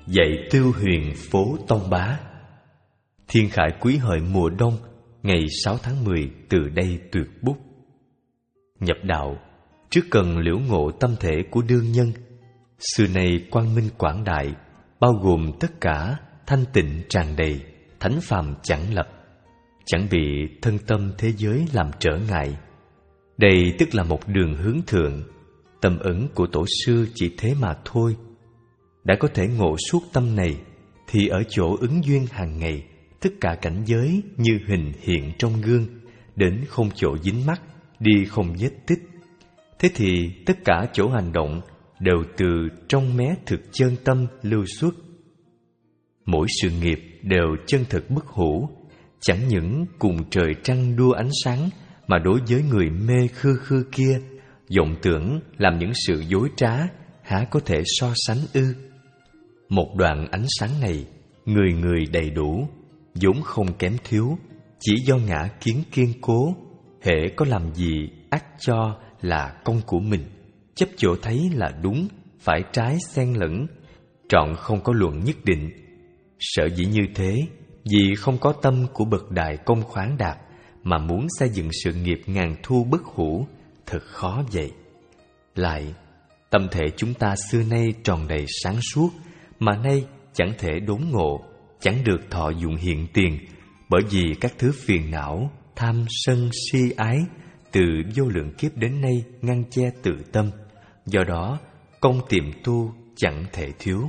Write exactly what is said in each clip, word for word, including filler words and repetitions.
Dạy Tiêu Huyền phố Tông Bá. Thiên khải Quý Hợi mùa đông, ngày sáu tháng mười từ đây tuyệt bút. Nhập đạo, trước cần liễu ngộ tâm thể của đương nhân. Xưa nay quang minh quảng đại, bao gồm tất cả, thanh tịnh tràn đầy, thánh phàm chẳng lập, chẳng bị thân tâm thế giới làm trở ngại. Đây tức là một đường hướng thượng. Tâm ẩn của tổ sư chỉ thế mà thôi. Đã có thể ngộ suốt tâm này, thì ở chỗ ứng duyên hàng ngày, tất cả cảnh giới như hình hiện trong gương, đến không chỗ dính mắc, đi không vết tích. Thế thì tất cả chỗ hành động đều từ trong mé thực chân tâm lưu xuất. Mỗi sự nghiệp đều chân thực bất hủ, chẳng những cùng trời trăng đua ánh sáng, mà đối với người mê khư khư kia, vọng tưởng làm những sự dối trá, há có thể so sánh ư? Một đoạn ánh sáng này, người người đầy đủ, vốn không kém thiếu, chỉ do ngã kiến kiên cố, hễ có làm gì ắt cho là công của mình, chấp chỗ thấy là đúng, phải trái xen lẫn, trọn không có luận nhất định. Sở dĩ như thế, vì không có tâm của bậc đại công khoáng đạt, mà muốn xây dựng sự nghiệp ngàn thu bất hủ, thật khó vậy. Lại, tâm thể chúng ta xưa nay tròn đầy sáng suốt, mà nay chẳng thể đốn ngộ, chẳng được thọ dụng hiện tiền, bởi vì các thứ phiền não, tham sân si ái từ vô lượng kiếp đến nay ngăn che tự tâm. Do đó, công tiệm tu chẳng thể thiếu.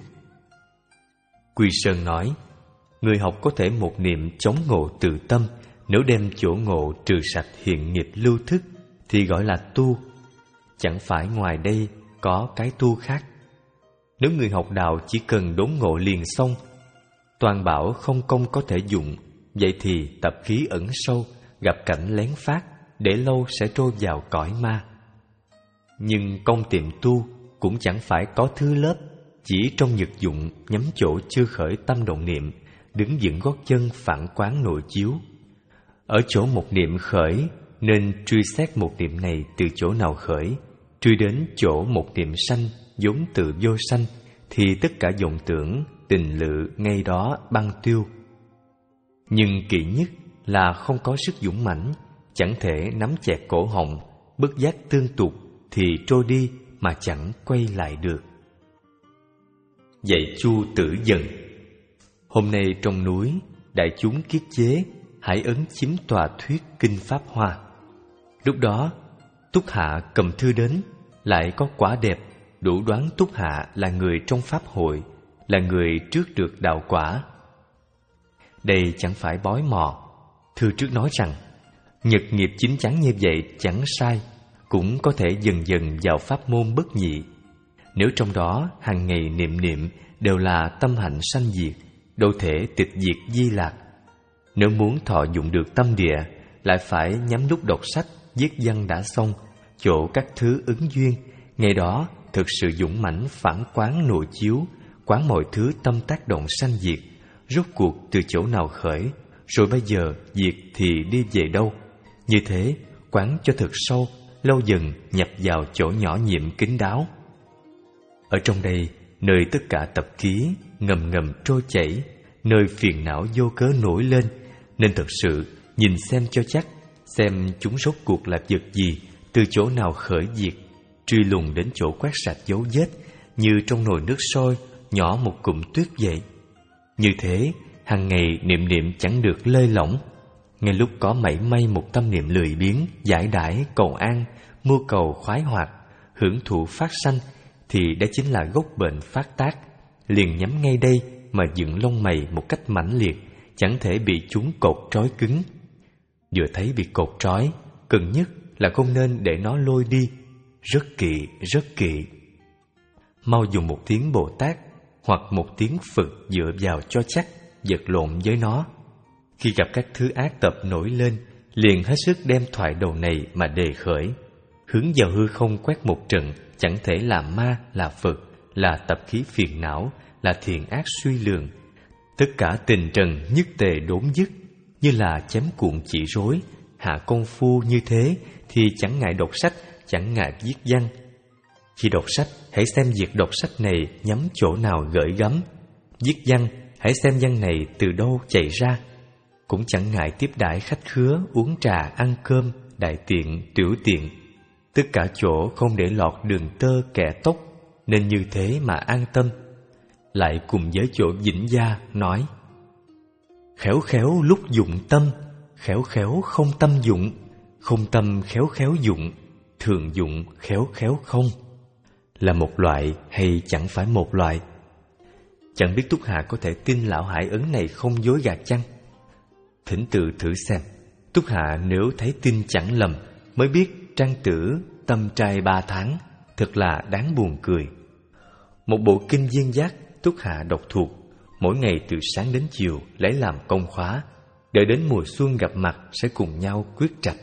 Quy Sơn nói, người học có thể một niệm chống ngộ tự tâm, nếu đem chỗ ngộ trừ sạch hiện nghiệp lưu thức, thì gọi là tu. Chẳng phải ngoài đây có cái tu khác. Nếu người học đạo chỉ cần đốn ngộ liền xong, toàn bảo không công có thể dụng, vậy thì tập khí ẩn sâu, gặp cảnh lén phát, để lâu sẽ trôi vào cõi ma. Nhưng công tiệm tu cũng chẳng phải có thứ lớp, chỉ trong nhật dụng nhắm chỗ chưa khởi tâm động niệm, đứng vững gót chân phản quán nội chiếu. Ở chỗ một niệm khởi, nên truy xét một niệm này từ chỗ nào khởi, truy đến chỗ một niệm sanh, vốn tự vô sanh, thì tất cả vọng tưởng, tình lự ngay đó băng tiêu. Nhưng kỵ nhất là không có sức dũng mãnh, chẳng thể nắm chẹt cổ họng, bất giác tương tục, thì trôi đi mà chẳng quay lại được. Dạy Chu Tử Dần. Hôm nay trong núi, đại chúng kiết chế, hải ấn chiếm tòa thuyết kinh Pháp Hoa. Lúc đó, Túc Hạ cầm thư đến, lại có quả đẹp, đủ đoán Túc Hạ là người trong Pháp hội, là người trước được đạo quả. Đây chẳng phải bói mò. Thư trước nói rằng, nhật nghiệp chín chắn như vậy chẳng sai, cũng có thể dần dần vào pháp môn bất nhị. Nếu trong đó hàng ngày niệm niệm đều là tâm hạnh sanh diệt, đâu thể tịch diệt di lạc. Nếu muốn thọ dụng được tâm địa, lại phải nhắm lúc đọc sách, viết văn đã xong, chỗ các thứ ứng duyên, ngày đó thực sự dũng mãnh phản quán nội chiếu, quán mọi thứ tâm tác động sanh diệt, rốt cuộc từ chỗ nào khởi, rồi bây giờ diệt thì đi về đâu. Như thế, quán cho thật sâu, lâu dần nhập vào chỗ nhỏ nhiệm kín đáo. Ở trong đây, nơi tất cả tập khí ngầm ngầm trôi chảy, nơi phiền não vô cớ nổi lên, nên thật sự nhìn xem cho chắc, xem chúng rốt cuộc là vật gì, từ chỗ nào khởi diệt, truy lùng đến chỗ quét sạch dấu vết, như trong nồi nước sôi nhỏ một cụm tuyết vậy. Như thế, hàng ngày niệm niệm chẳng được lơi lỏng. Ngay lúc có mảy may một tâm niệm lười biếng, giải đãi, cầu an, mưu cầu khoái hoạt, hưởng thụ phát sanh, thì đó chính là gốc bệnh phát tác. Liền nhắm ngay đây mà dựng lông mày một cách mãnh liệt, chẳng thể bị chúng cột trói cứng. Vừa thấy bị cột trói, cần nhất là không nên để nó lôi đi. Rất kỵ, rất kỵ. Mau dùng một tiếng Bồ Tát hoặc một tiếng Phật dựa vào cho chắc, vật lộn với nó. Khi gặp các thứ ác tập nổi lên, liền hết sức đem thoại đầu này mà đề khởi, hướng vào hư không quét một trận, chẳng thể là ma, là Phật, là tập khí phiền não, là thiện ác suy lường. Tất cả tình trần nhất tề đốn dứt, như là chém cuộn chỉ rối. Hạ công phu như thế thì chẳng ngại đọc sách, chẳng ngại viết văn. Khi đọc sách, hãy xem việc đọc sách này nhắm chỗ nào gợi gắm. viết văn, hãy xem văn này từ đâu chạy ra. Cũng chẳng ngại tiếp đãi khách khứa, uống trà, ăn cơm, đại tiện, tiểu tiện. Tất cả chỗ không để lọt đường tơ kẻ tóc, nên như thế mà an tâm. Lại cùng với chỗ vĩnh gia nói: khéo khéo lúc dụng tâm, khéo khéo không tâm dụng, không tâm khéo khéo dụng, thường dụng khéo khéo không. Là một loại hay chẳng phải một loại? Chẳng biết Túc Hạ có thể tin lão Hải Ấn này không dối gạt chăng? Thỉnh tự thử xem. Túc Hạ nếu thấy tin chẳng lầm, mới biết trang tử tâm trai ba tháng thật là đáng buồn cười. Một bộ kinh viên giác Túc Hạ đọc thuộc, mỗi ngày từ sáng đến chiều lấy làm công khóa, đợi đến mùa xuân gặp mặt sẽ cùng nhau quyết trạch.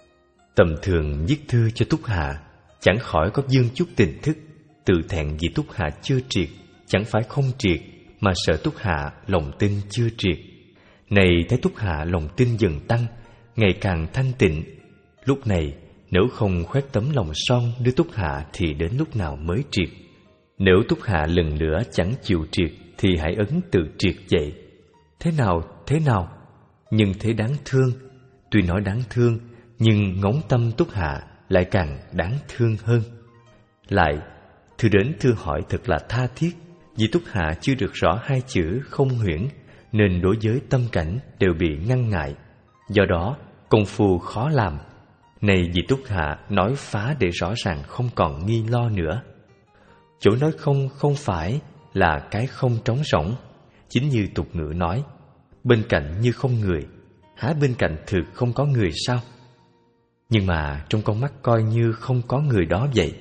Tầm thường viết thư cho Túc Hạ, chẳng khỏi có dương chút tình thức, tự thẹn vì Túc Hạ chưa triệt, chẳng phải không triệt, mà sợ Túc Hạ lòng tin chưa triệt. Này thấy Túc Hạ lòng tin dần tăng, ngày càng thanh tịnh. Lúc này nếu không khoét tấm lòng son đưa Túc Hạ thì đến lúc nào mới triệt? Nếu Túc Hạ lần nữa chẳng chịu triệt thì hãy ấn tự triệt vậy. Thế nào, thế nào? Nhưng thế đáng thương. Tuy nói đáng thương, nhưng ngóng tâm Túc Hạ lại càng đáng thương hơn. Lại, thư đến thư hỏi thật là tha thiết, vì Túc Hạ chưa được rõ hai chữ không huyễn, nên đối với tâm cảnh đều bị ngăn ngại. Do đó, công phu khó làm. Này vì Túc Hạ nói phá để rõ ràng không còn nghi lo nữa. Chỗ nói không không phải là cái không trống rỗng. Chính như tục ngữ nói, bên cạnh như không người, há bên cạnh thực không có người sao? Nhưng mà trong con mắt coi như không có người đó vậy.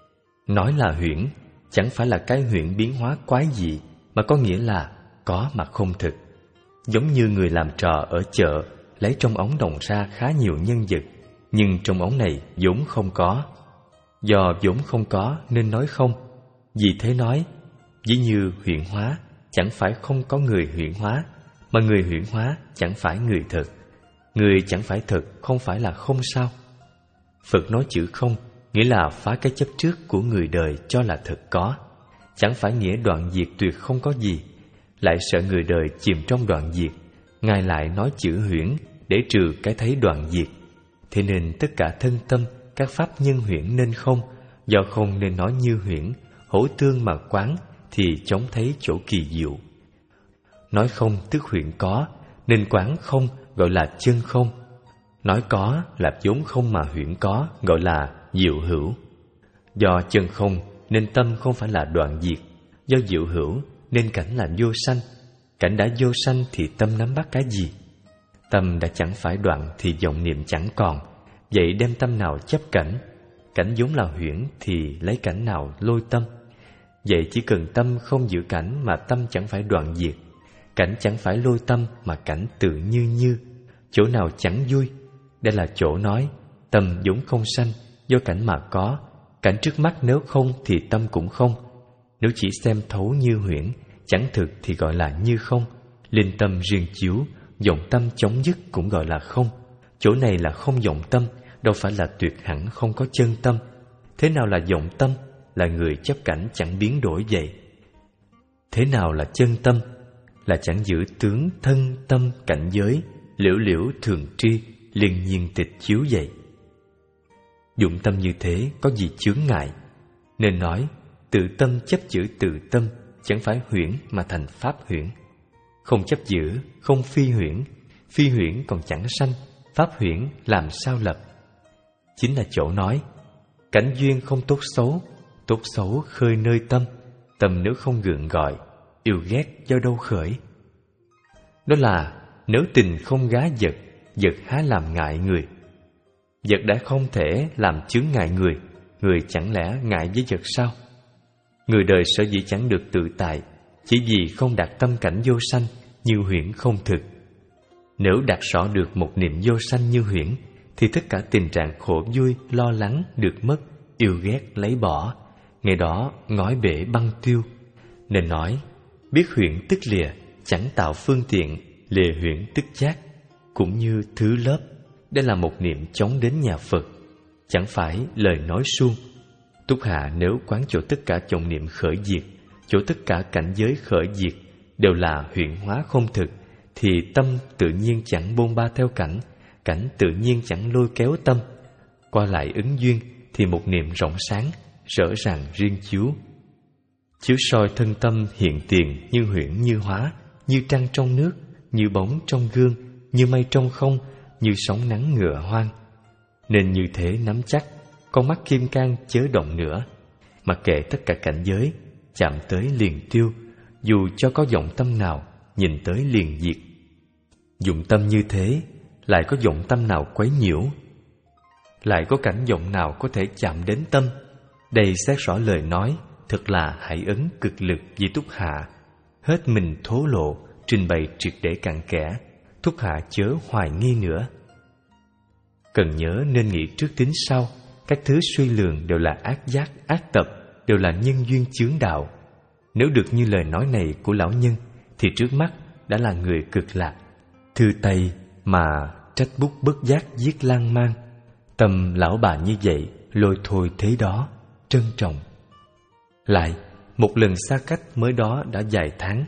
Nói là huyễn, chẳng phải là cái huyễn biến hóa quái dị, mà có nghĩa là có mà không thực. Giống như người làm trò ở chợ, lấy trong ống đồng ra khá nhiều nhân vật, nhưng trong ống này vốn không có. Do vốn không có nên nói không. Vì thế nói, ví như huyễn hóa, chẳng phải không có người huyễn hóa, mà người huyễn hóa chẳng phải người thật. Người chẳng phải thật không phải là không sao? Phật nói chữ không, nghĩa là phá cái chấp trước của người đời cho là thật có. Chẳng phải nghĩa đoạn diệt tuyệt không có gì. Lại sợ người đời chìm trong đoạn diệt, Ngài lại nói chữ huyễn để trừ cái thấy đoạn diệt. Thế nên tất cả thân tâm, các pháp nhân huyễn nên không, do không nên nói như huyễn, hỗ tương mà quán thì chống thấy chỗ kỳ diệu. Nói không tức huyễn có, nên quán không gọi là chân không. Nói có là vốn không mà huyễn có, gọi là diệu hữu. Do chân không nên tâm không phải là đoạn diệt, do diệu hữu nên cảnh là vô sanh. Cảnh đã vô sanh thì tâm nắm bắt cái gì? Tâm đã chẳng phải đoạn thì vọng niệm chẳng còn. Vậy đem tâm nào chấp cảnh? Cảnh vốn là huyễn thì lấy cảnh nào lôi tâm? Vậy chỉ cần tâm không giữ cảnh mà tâm chẳng phải đoạn diệt. Cảnh chẳng phải lôi tâm mà cảnh tự như như. Chỗ nào chẳng vui? Đây là chỗ nói tâm vốn không sanh, do cảnh mà có. Cảnh trước mắt nếu không thì tâm cũng không. Nếu chỉ xem thấu như huyễn, chẳng thực thì gọi là như không. Linh tâm riêng chiếu, vọng tâm chóng dứt cũng gọi là không. Chỗ này là không vọng tâm, đâu phải là tuyệt hẳn không có chân tâm. Thế nào là vọng tâm? Là người chấp cảnh chẳng biến đổi vậy. Thế nào là chân tâm? Là chẳng giữ tướng thân tâm cảnh giới, liễu liễu thường tri, liên nhiên tịch chiếu vậy. Dụng tâm như thế có gì chướng ngại? Nên nói tự tâm chấp giữ tự tâm, chẳng phải huyễn mà thành pháp huyễn. Không chấp giữ, không phi huyễn, phi huyễn còn chẳng sanh, pháp huyễn làm sao lập? Chính là chỗ nói cảnh duyên không tốt xấu, tốt xấu khơi nơi tâm. Tâm nếu không gượng gọi, yêu ghét do đâu khởi? Đó là nếu tình không gá vật, vật há làm ngại người. Vật đã không thể làm chướng ngại người, người chẳng lẽ ngại với vật sao? Người đời sở dĩ chẳng được tự tại, chỉ vì không đạt tâm cảnh vô sanh như huyễn không thực. Nếu đạt rõ được một niệm vô sanh như huyễn, thì tất cả tình trạng khổ vui, lo lắng được mất, yêu ghét lấy bỏ, ngày đó ngói bể băng tiêu. Nên nói biết huyễn tức lìa, chẳng tạo phương tiện, lìa huyễn tức giác. Cũng như thứ lớp, đây là một niệm chống đến nhà Phật, chẳng phải lời nói suông. Túc Hạ nếu quán chỗ tất cả vọng niệm khởi diệt, chỗ tất cả cảnh giới khởi diệt, đều là huyễn hóa không thực, thì tâm tự nhiên chẳng bôn ba theo cảnh, cảnh tự nhiên chẳng lôi kéo tâm. Qua lại ứng duyên thì một niệm rộng sáng, rõ ràng riêng chiếu. Chiếu soi thân tâm hiện tiền như huyễn như hóa, như trăng trong nước, như bóng trong gương, như mây trong không, như sóng nắng ngựa hoang. Nên như thế nắm chắc, con mắt kim cang chớ động nữa. Mặc kệ tất cả cảnh giới, chạm tới liền tiêu, dù cho có vọng tâm nào, nhìn tới liền diệt. Dụng tâm như thế, lại có vọng tâm nào quấy nhiễu? Lại có cảnh vọng nào có thể chạm đến tâm? Đây xét rõ lời nói, thật là hải ấn cực lực vì Túc Hạ. Hết mình thố lộ, trình bày triệt để cặn kẽ, Túc Hạ chớ hoài nghi nữa. Cần nhớ nên nghĩ trước tính sau, các thứ suy lường đều là ác giác, ác tập, đều là nhân duyên chướng đạo. Nếu được như lời nói này của lão nhân, thì trước mắt đã là người cực lạc. Thư Tây mà trách bút bất giác viết lan man, tâm lão bà như vậy lôi thôi thế đó, trân trọng. Lại, một lần xa cách mới đó đã dài tháng.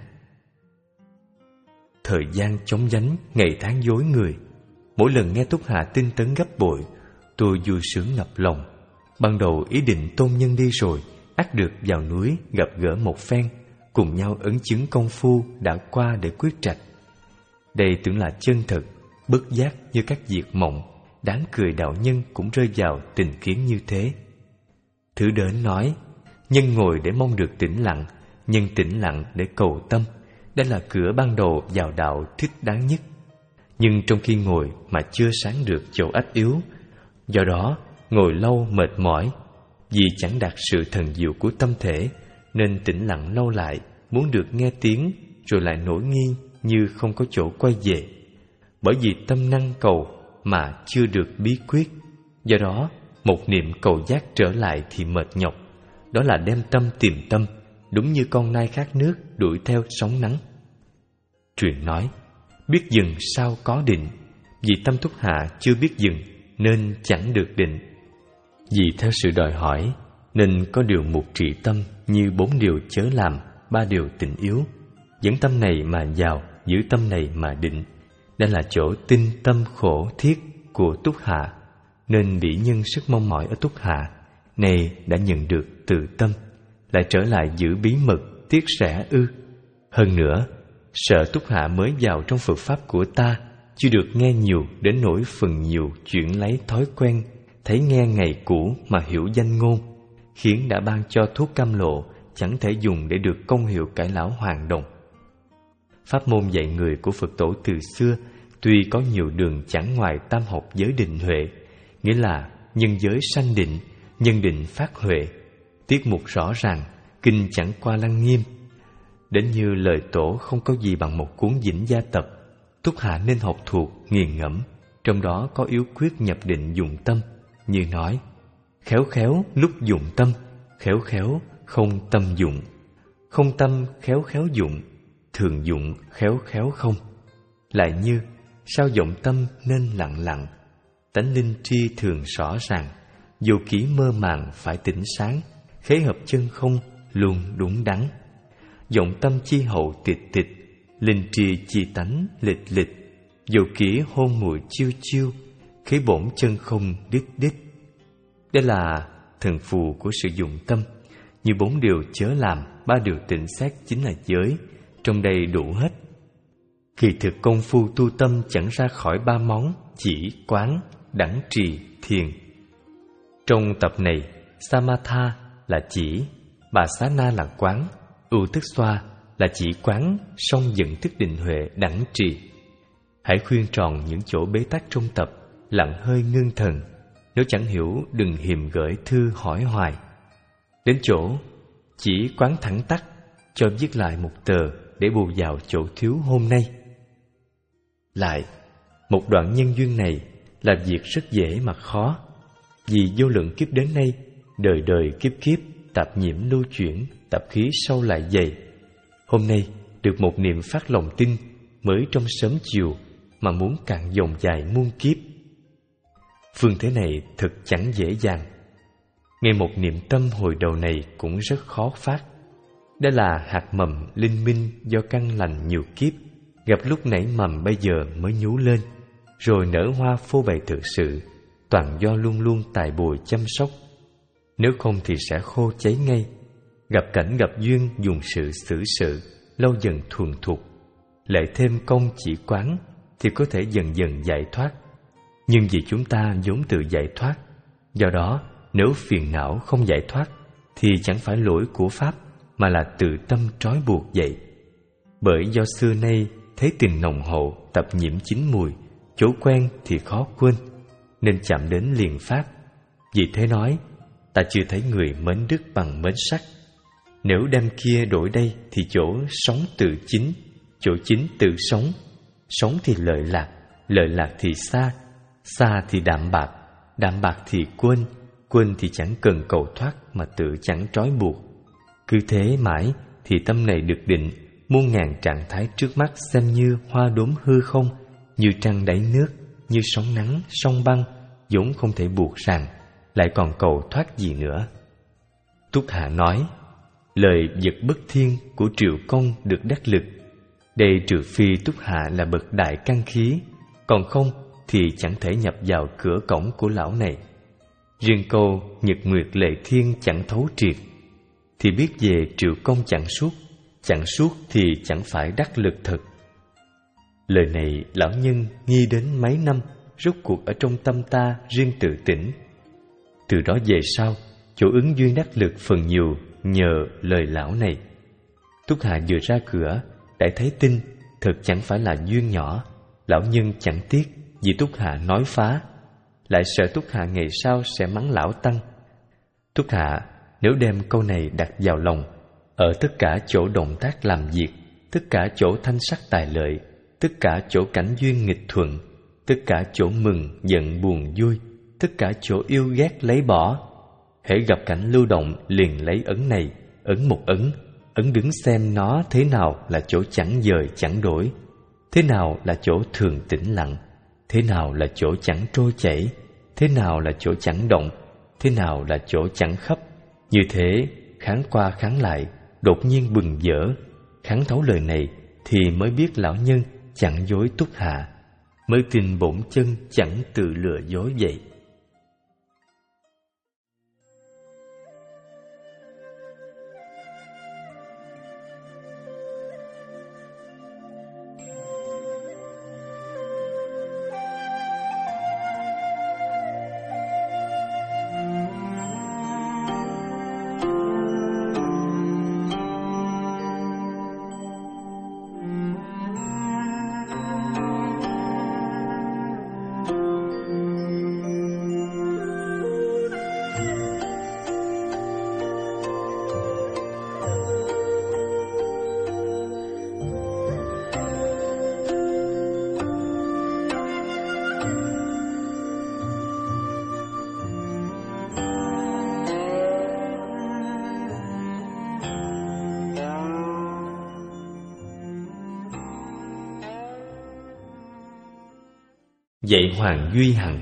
Thời gian chóng vánh, ngày tháng dối người. Mỗi lần nghe Túc Hạ tinh tấn gấp bội, tôi vui sướng ngập lòng. Ban đầu ý định tôn nhân đi rồi, ắt được vào núi gặp gỡ một phen, cùng nhau ấn chứng công phu đã qua để quyết trạch. Đây tưởng là chân thực, bất giác như các diệt mộng. Đáng cười đạo nhân cũng rơi vào tình kiến như thế. Thứ đến nói, nhân ngồi để mong được tĩnh lặng, nhân tĩnh lặng để cầu tâm. Đây là cửa ban đầu vào đạo thích đáng nhất. Nhưng trong khi ngồi mà chưa sáng được chỗ ách yếu, do đó ngồi lâu mệt mỏi. Vì chẳng đạt sự thần diệu của tâm thể, nên tĩnh lặng lâu lại, muốn được nghe tiếng, rồi lại nổi nghi như không có chỗ quay về. Bởi vì tâm năng cầu mà chưa được bí quyết, do đó một niệm cầu giác trở lại thì mệt nhọc. Đó là đem tâm tìm tâm, đúng như con nai khát nước đuổi theo sóng nắng. Truyền nói, biết dừng sao có định. Vì tâm Túc Hạ chưa biết dừng, nên chẳng được định. Vì theo sự đòi hỏi, nên có điều mục trị tâm như bốn điều chớ làm, ba điều tịnh yếu. Dẫn tâm này mà vào, giữ tâm này mà định. Đây là chỗ tinh tâm khổ thiết của Túc Hạ. Nên bị nhân sức mong mỏi ở Túc Hạ, này đã nhận được từ tâm, lại trở lại giữ bí mật, tiếc rẻ ư? Hơn nữa, sợ Túc Hạ mới vào trong Phật Pháp của ta, chưa được nghe nhiều đến nỗi phần nhiều chuyển lấy thói quen, thấy nghe ngày cũ mà hiểu danh ngôn, khiến đã ban cho thuốc cam lộ, chẳng thể dùng để được công hiệu cải lão hoàng đồng. Pháp môn dạy người của Phật tổ từ xưa, tuy có nhiều đường chẳng ngoài tam học giới định huệ, nghĩa là nhân giới sanh định, nhân định phát huệ. Tiết mục rõ ràng, kinh chẳng qua lăng nghiêm. Đến như lời tổ không có gì bằng một cuốn Vĩnh Gia Tập. Túc Hạ nên học thuộc, nghiền ngẫm. Trong đó có yếu quyết nhập định dùng tâm, như nói: khéo khéo lúc dùng tâm, khéo khéo không tâm dụng. Không tâm khéo khéo dụng, thường dụng khéo khéo không. Lại như sao vọng tâm nên lặng lặng, tánh linh tri thường rõ ràng. Vô ký mơ màng phải tỉnh sáng, khế hợp chân không luôn đúng đắn. Vọng tâm chi hậu tịch tịch, linh tri chi tánh lịch lịch. Vô ký hôn mùi chiêu chiêu, khế bổn chân không đích đích. Đây là thần phù của sự dụng tâm. Như bốn điều chớ làm, ba điều tịnh xét chính là giới. Trong đây đủ hết. Kỳ thực công phu tu tâm chẳng ra khỏi ba món chỉ, quán, đẳng trì, thiền. Trong tập này, Samatha là chỉ, Basana là quán, Utiswa là chỉ quán, song dẫn thức định huệ đẳng trì. Hãy khuyên tròn những chỗ bế tắc trong tập, lặng hơi ngưng thần. Nếu chẳng hiểu đừng hiềm gửi thư hỏi hoài. Đến chỗ chỉ quán thẳng tắc, cho viết lại một tờ để bù vào chỗ thiếu hôm nay. Lại, một đoạn nhân duyên này là việc rất dễ mà khó. Vì vô lượng kiếp đến nay, đời đời kiếp kiếp, tạp nhiễm lưu chuyển, tạp khí sâu lại dày. Hôm nay được một niệm phát lòng tin, mới trong sớm chiều mà muốn cạn dòng dài muôn kiếp. Phương thế này thật chẳng dễ dàng. Ngay một niệm tâm hồi đầu này cũng rất khó phát. Đây là hạt mầm linh minh do căn lành nhiều kiếp, gặp lúc nảy mầm bây giờ mới nhú lên, rồi nở hoa phô bày thực sự, toàn do luôn luôn tài bồi chăm sóc. Nếu không thì sẽ khô cháy ngay. Gặp cảnh gặp duyên dùng sự xử sự, lâu dần thuần thục. Lại thêm công chỉ quán thì có thể dần dần giải thoát. Nhưng vì chúng ta vốn tự giải thoát, do đó nếu phiền não không giải thoát thì chẳng phải lỗi của Pháp, mà là tự tâm trói buộc vậy. Bởi do xưa nay thấy tình nồng hậu, tập nhiễm chín mùi, chỗ quen thì khó quên, nên chạm đến liền Pháp. Vì thế nói, ta chưa thấy người mến đức bằng mến sắc. Nếu đem kia đổi đây thì chỗ sống tự chính, chỗ chính tự sống. Sống thì lợi lạc, lợi lạc thì xa, xa thì đạm bạc, đạm bạc thì quên, quên thì chẳng cần cầu thoát mà tự chẳng trói buộc. Cứ thế mãi thì tâm này được định, muôn ngàn trạng thái trước mắt xem như hoa đốm hư không, như trăng đáy nước, như sóng nắng, sông băng, vốn không thể buộc ràng, lại còn cầu thoát gì nữa. Túc Hạ nói, lời vật bất thiên của Triệu Công được đắc lực. Đây trừ phi Túc Hạ là bậc đại căn khí, còn không thì chẳng thể nhập vào cửa cổng của lão này. Riêng câu nhật nguyệt lệ thiên chẳng thấu triệt, thì biết về Triệu Công chẳng suốt, chẳng suốt thì chẳng phải đắc lực thật. Lời này lão nhân nghi đến mấy năm, rốt cuộc ở trong tâm ta riêng tự tỉnh. Từ đó về sau, chỗ ứng duyên đắc lực phần nhiều nhờ lời lão này. Túc Hạ vừa ra cửa đã thấy tin, thật chẳng phải là duyên nhỏ. Lão nhân chẳng tiếc vì Túc Hạ nói phá, lại sợ Túc Hạ ngày sau sẽ mắng lão tăng. Túc Hạ nếu đem câu này đặt vào lòng, ở tất cả chỗ động tác làm việc, tất cả chỗ thanh sắc tài lợi, tất cả chỗ cảnh duyên nghịch thuận, tất cả chỗ mừng, giận, buồn, vui, tất cả chỗ yêu ghét lấy bỏ, hễ gặp cảnh lưu động liền lấy ấn này, ấn một ấn, ấn đứng xem nó thế nào là chỗ chẳng dời chẳng đổi, thế nào là chỗ thường tĩnh lặng, thế nào là chỗ chẳng trôi chảy, thế nào là chỗ chẳng động, thế nào là chỗ chẳng khắp. Như thế, kháng qua kháng lại, đột nhiên bừng dở. Kháng thấu lời này thì mới biết lão nhân chẳng dối Túc Hạ, mới tin bổn chân chẳng tự lừa dối vậy. Dạy Hoàng Duy Hằng.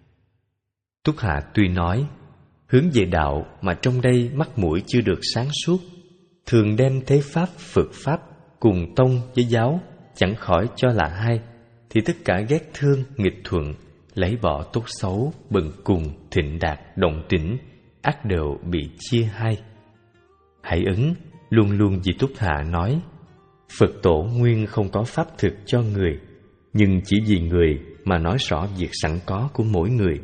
Túc Hạ tuy nói hướng về đạo mà trong đây mắt mũi chưa được sáng suốt, thường đem thế pháp Phật pháp cùng tông với giáo chẳng khỏi cho là hai, thì tất cả ghét thương nghịch thuận, lấy bỏ tốt xấu, bần cùng thịnh đạt động tĩnh, ác đều bị chia hai. Hãy ứng luôn luôn vì Túc Hạ nói, Phật tổ nguyên không có pháp thực cho người, nhưng chỉ vì người mà nói rõ việc sẵn có của mỗi người.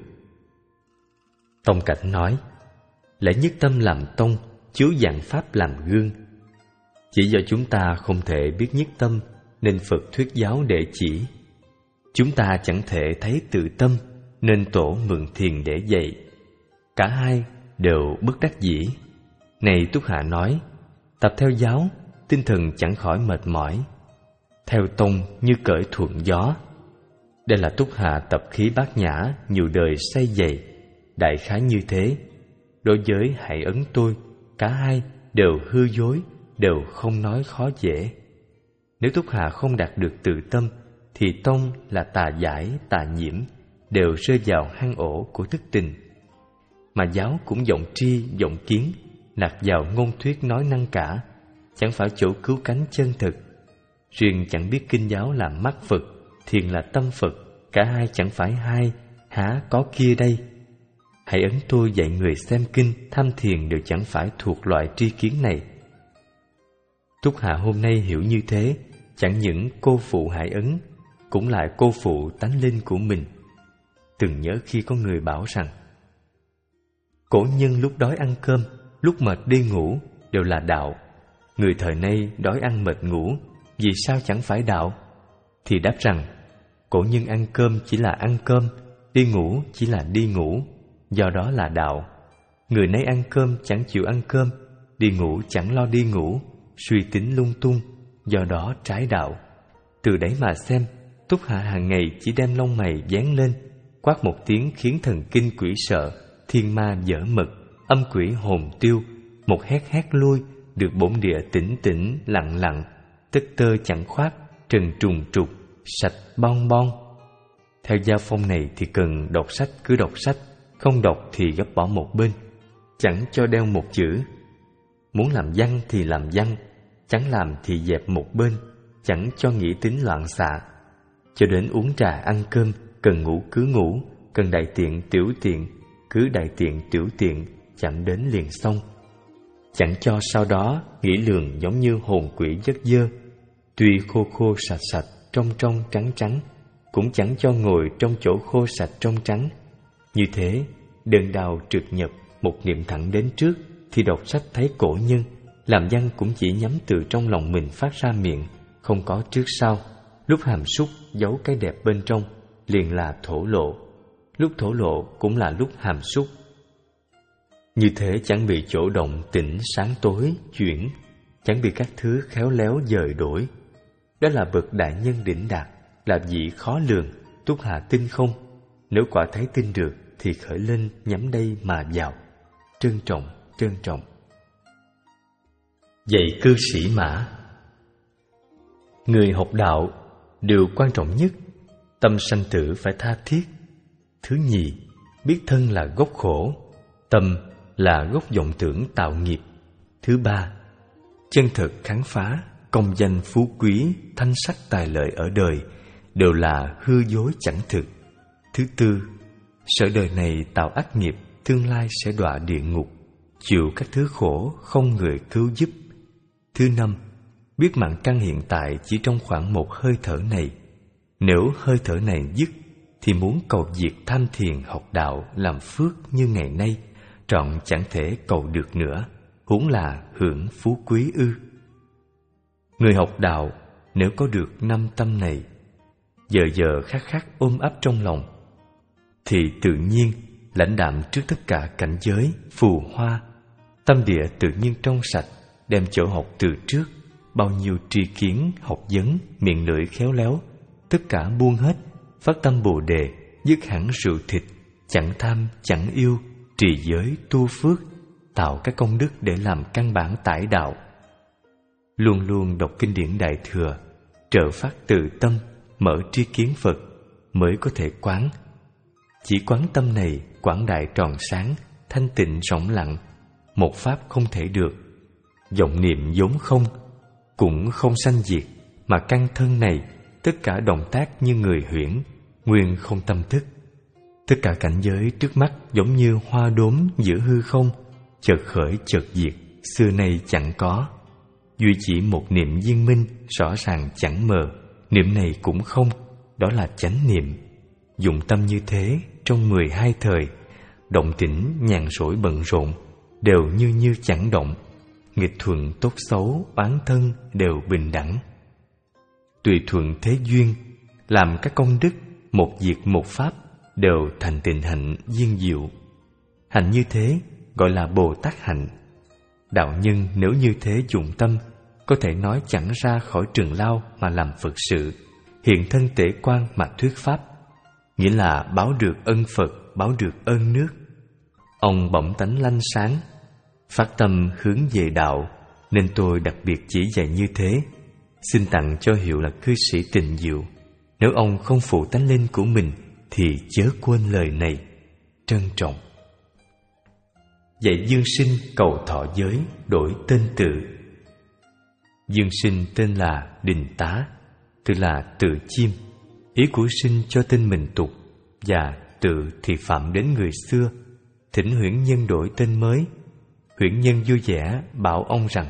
Tông Cảnh nói, lẽ nhất tâm làm tông, chiếu dạng pháp làm gương. Chỉ do chúng ta không thể biết nhất tâm, nên Phật thuyết giáo để chỉ. Chúng ta chẳng thể thấy tự tâm, nên tổ mượn thiền để dạy. Cả hai đều bất đắc dĩ. Này Túc Hạ nói, tập theo giáo, tinh thần chẳng khỏi mệt mỏi. Theo tông như cởi thuận gió. Đây là Túc Hạ tập khí bát nhã, nhiều đời say dày. Đại khái như thế. Đối với hãy ấn tôi, cả hai đều hư dối, đều không nói khó dễ. Nếu Túc Hạ không đạt được tự tâm, thì tông là tà giải, tà nhiễm, đều rơi vào hang ổ của thức tình. Mà giáo cũng vọng tri, vọng kiến, nạp vào ngôn thuyết nói năng cả, chẳng phải chỗ cứu cánh chân thực. Riêng chẳng biết kinh giáo là mắt Phật, thiền là tâm Phật, cả hai chẳng phải hai, há có kia đây. Hãy ấn tôi dạy người xem kinh, tham thiền đều chẳng phải thuộc loại tri kiến này. Túc Hạ hôm nay hiểu như thế, chẳng những cô phụ Hải Ấn, cũng lại cô phụ tánh linh của mình. Từng nhớ khi có người bảo rằng cổ nhân lúc đói ăn cơm, lúc mệt đi ngủ đều là đạo. Người thời nay đói ăn mệt ngủ, vì sao chẳng phải đạo? Thì đáp rằng cổ nhân ăn cơm chỉ là ăn cơm, đi ngủ chỉ là đi ngủ, do đó là đạo. Người nay ăn cơm chẳng chịu ăn cơm, đi ngủ chẳng lo đi ngủ, suy tính lung tung, do đó trái đạo. Từ đấy mà xem, Túc Hạ hàng ngày chỉ đem lông mày dán lên, quát một tiếng khiến thần kinh quỷ sợ, thiên ma dở mực, âm quỷ hồn tiêu, một hét hét lui, được bổn địa tĩnh tĩnh lặng lặng, tất tơ chẳng khoát, trần trùng trục, sạch bon bon. Theo gia phong này thì cần đọc sách cứ đọc sách, không đọc thì gấp bỏ một bên, chẳng cho đeo một chữ. Muốn làm văn thì làm văn, chẳng làm thì dẹp một bên, chẳng cho nghĩ tính loạn xạ. Cho đến uống trà ăn cơm, cần ngủ cứ ngủ, cần đại tiện tiểu tiện, cứ đại tiện tiểu tiện, chẳng đến liền xong. Chẳng cho sau đó nghĩ lường giống như hồn quỷ giấc dơ, tuy khô khô sạch sạch, trong trong trắng trắng, cũng chẳng cho ngồi trong chỗ khô sạch trong trắng. Như thế, đơn đào trực nhập, một niệm thẳng đến trước, thì đọc sách thấy cổ nhân, làm văn cũng chỉ nhắm từ trong lòng mình phát ra miệng, không có trước sau. Lúc hàm súc giấu cái đẹp bên trong, liền là thổ lộ. Lúc thổ lộ cũng là lúc hàm súc. Như thế chẳng bị chỗ động tĩnh sáng tối chuyển, chẳng bị các thứ khéo léo dời đổi. Đó là bậc đại nhân đỉnh đạt, là vị khó lường. Túc Hạ tin không? Nếu quả thấy tin được thì khởi lên nhắm đây mà vào. Trân trọng, trân trọng. Dạy cư sĩ Mã. Người học đạo, điều quan trọng nhất, tâm sanh tử phải tha thiết. Thứ nhì, biết thân là gốc khổ, tâm là gốc vọng tưởng tạo nghiệp. Thứ ba, chân thực khám phá, công danh phú quý, thanh sắc tài lợi ở đời đều là hư dối chẳng thực. Thứ tư, sở đời này tạo ác nghiệp, tương lai sẽ đọa địa ngục, chịu các thứ khổ không người cứu giúp. Thứ năm, biết mạng căn hiện tại chỉ trong khoảng một hơi thở này. Nếu hơi thở này dứt, thì muốn cầu diệt tham thiền học đạo làm phước như ngày nay, trọn chẳng thể cầu được nữa, huống là hưởng phú quý ư. Người học đạo nếu có được năm tâm này, giờ giờ khát khát ôm ấp trong lòng, thì tự nhiên lãnh đạm trước tất cả cảnh giới phù hoa, tâm địa tự nhiên trong sạch, đem chỗ học từ trước, bao nhiêu tri kiến học vấn, miệng lưỡi khéo léo, tất cả buông hết, phát tâm Bồ đề, dứt hẳn rượu thịt, chẳng tham chẳng yêu, trì giới tu phước, tạo các công đức để làm căn bản tải đạo. Luôn luôn đọc kinh điển Đại Thừa, trợ phát từ tâm, mở tri kiến Phật, mới có thể quán. Chỉ quán tâm này quảng đại tròn sáng, thanh tịnh rộng lặng, một pháp không thể được. Vọng niệm vốn không, cũng không sanh diệt, mà căn thân này tất cả động tác như người huyễn, nguyên không tâm thức. Tất cả cảnh giới trước mắt giống như hoa đốm giữa hư không, chợt khởi chợt diệt, xưa nay chẳng có. Duy chỉ một niệm viên minh, rõ ràng chẳng mờ, niệm này cũng không, đó là chánh niệm. Dụng tâm như thế trong mười hai thời, động tĩnh nhàn rỗi bận rộn, đều như như chẳng động. Nghịch thuận tốt xấu, oán thân đều bình đẳng. Tùy thuận thế duyên, làm các công đức, một việc một pháp, đều thành tịnh hạnh viên diệu. Hạnh như thế gọi là Bồ Tát hạnh. Đạo nhân nếu như thế dụng tâm, có thể nói chẳng ra khỏi trường lao mà làm Phật sự, hiện thân tể quan mà thuyết pháp, nghĩa là báo được ân Phật, báo được ơn nước. Ông bỗng tánh lanh sáng, phát tâm hướng về đạo, nên tôi đặc biệt chỉ dạy như thế, xin tặng cho hiệu là cư sĩ Tình Diệu. Nếu ông không phụ tánh linh của mình thì chớ quên lời này. Trân trọng. Dạy dương sinh cầu thọ giới, đổi tên tự. Dương sinh tên là Đình Tá, tức là tự chiêm. Ý của sinh cho tên mình tục, và tự thì phạm đến người xưa. Thỉnh huyễn nhân đổi tên mới. Huyễn nhân vui vẻ bảo ông rằng: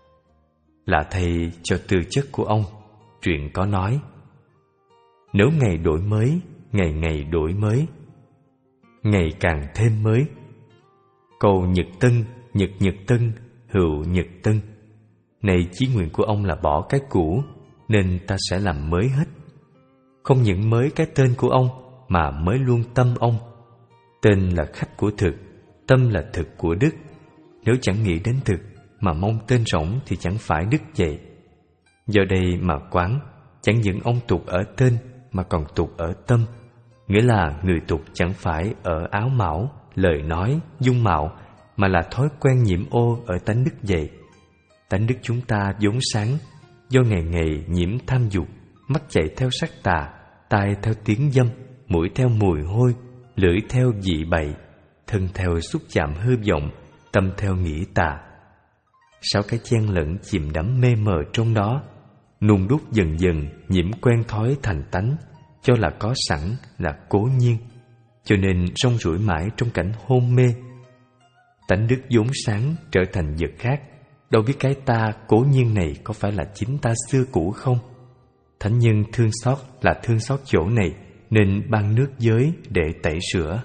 là thầy cho tư chất của ông. Truyện có nói: nếu ngày đổi mới, ngày ngày đổi mới, ngày càng thêm mới. Cầu nhật tân, nhật nhật tân, hữu nhật tân. Này chí nguyện của ông là bỏ cái cũ, nên ta sẽ làm mới hết. Không những mới cái tên của ông, mà mới luôn tâm ông. Tên là khách của thực, tâm là thực của đức. Nếu chẳng nghĩ đến thực, mà mong tên rỗng thì chẳng phải đức vậy. Do đây mà quán, chẳng những ông tục ở tên, mà còn tục ở tâm. Nghĩa là người tục chẳng phải ở áo mão, lời nói, dung mạo, mà là thói quen nhiễm ô ở tánh đức vậy. Tánh đức chúng ta vốn sáng, do ngày ngày nhiễm tham dục, mắt chạy theo sắc tà, tai theo tiếng dâm, mũi theo mùi hôi, lưỡi theo dị bậy, thân theo xúc chạm hư vọng, tâm theo nghĩ tà. Sáu cái chen lẫn chìm đắm mê mờ trong đó, nung đúc dần dần nhiễm quen thói thành tánh, cho là có sẵn, là cố nhiên, cho nên rong ruổi mãi trong cảnh hôn mê. Tánh đức vốn sáng trở thành vật khác, đâu biết cái ta cố nhiên này có phải là chính ta xưa cũ không? Thánh nhân thương xót là thương xót chỗ này, nên ban nước giới để tẩy rửa.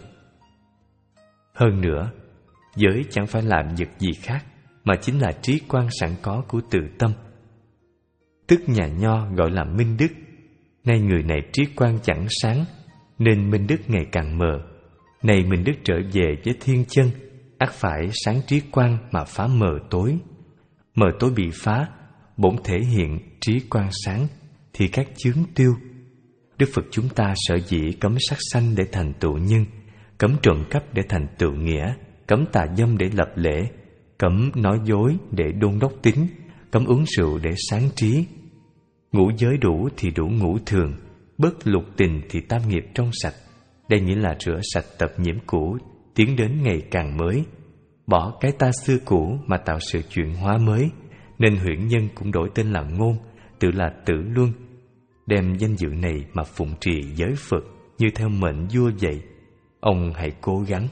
Hơn nữa, giới chẳng phải làm vật gì khác, mà chính là trí quan sẵn có của tự tâm. Tức nhà Nho gọi là minh đức. Nay người này trí quan chẳng sáng, nên minh đức ngày càng mờ. Này minh đức trở về với thiên chân, ắt phải sáng trí quan mà phá mờ tối. Mờ tối bị phá, bổn thể hiện trí quan sáng, thì các chướng tiêu. Đức Phật chúng ta sở dĩ cấm sát sanh để thành tựu nhân, cấm trộm cắp để thành tựu nghĩa, cấm tà dâm để lập lễ, cấm nói dối để đôn đốc tính, cấm uống rượu để sáng trí. Ngũ giới đủ thì đủ ngũ thường, bớt lục tình thì tam nghiệp trong sạch. Đây nghĩa là rửa sạch tập nhiễm cũ, tiến đến ngày càng mới. Bỏ cái ta xưa cũ mà tạo sự chuyển hóa mới. Nên huyễn nhân cũng đổi tên là Ngôn, tự là Tử Luân. Đem danh dự này mà phụng trì giới Phật như theo mệnh vua vậy. Ông hãy cố gắng.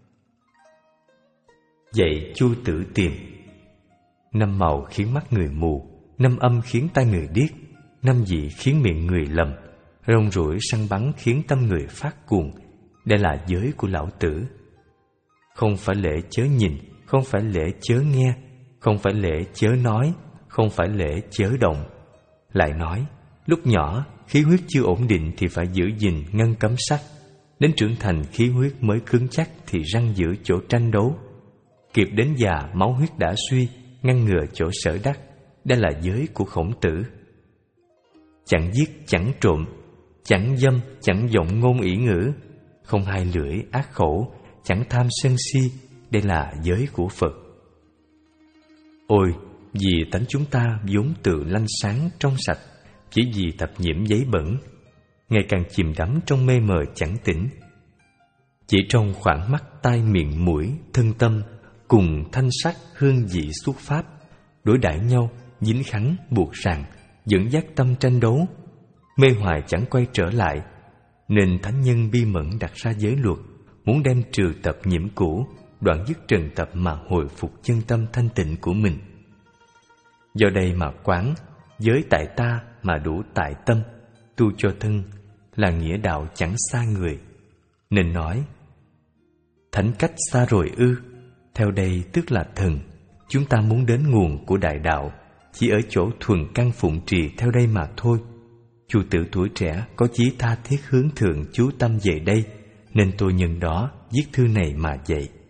Dạy Chu Tử Tiềm. Năm màu khiến mắt người mù, năm âm khiến tai người điếc, năm dị khiến miệng người lầm, rong ruổi săn bắn khiến tâm người phát cuồng. Đây là giới của Lão Tử. Không phải lễ chớ nhìn, không phải lễ chớ nghe, không phải lễ chớ nói, không phải lễ chớ động. Lại nói, lúc nhỏ khí huyết chưa ổn định thì phải giữ gìn ngăn cấm sắc. Đến trưởng thành khí huyết mới cứng chắc thì răng giữ chỗ tranh đấu. Kịp đến già máu huyết đã suy, ngăn ngừa chỗ sở đắc. Đây là giới của Khổng Tử. Chẳng giết, chẳng trộm, chẳng dâm, chẳng vọng ngôn ỷ ngữ, không hai lưỡi ác khẩu, chẳng tham sân si. Đây là giới của Phật. Ôi, vì tánh chúng ta vốn tự lanh sáng trong sạch, chỉ vì tập nhiễm giấy bẩn, ngày càng chìm đắm trong mê mờ chẳng tỉnh. Chỉ trong khoảng mắt tai miệng mũi thân tâm, cùng thanh sắc hương vị xuất pháp, đối đãi nhau, dính khắng buộc ràng, dẫn dắt tâm tranh đấu, mê hoài chẳng quay trở lại. Nên thánh nhân bi mẫn đặt ra giới luật, muốn đem trừ tập nhiễm cũ, đoạn dứt trần tập mà hồi phục chân tâm thanh tịnh của mình. Do đây mà quán, giới tại ta mà đủ tại tâm, tu cho thân, là nghĩa đạo chẳng xa người. Nên nói, thánh cách xa rồi ư? Theo đây tức là thần. Chúng ta muốn đến nguồn của đại đạo, chỉ ở chỗ thuần căn phụng trì theo đây mà thôi. Chu Tử tuổi trẻ có chí tha thiết hướng thượng chú tâm về đây, nên tôi nhân đó viết thư này mà dạy.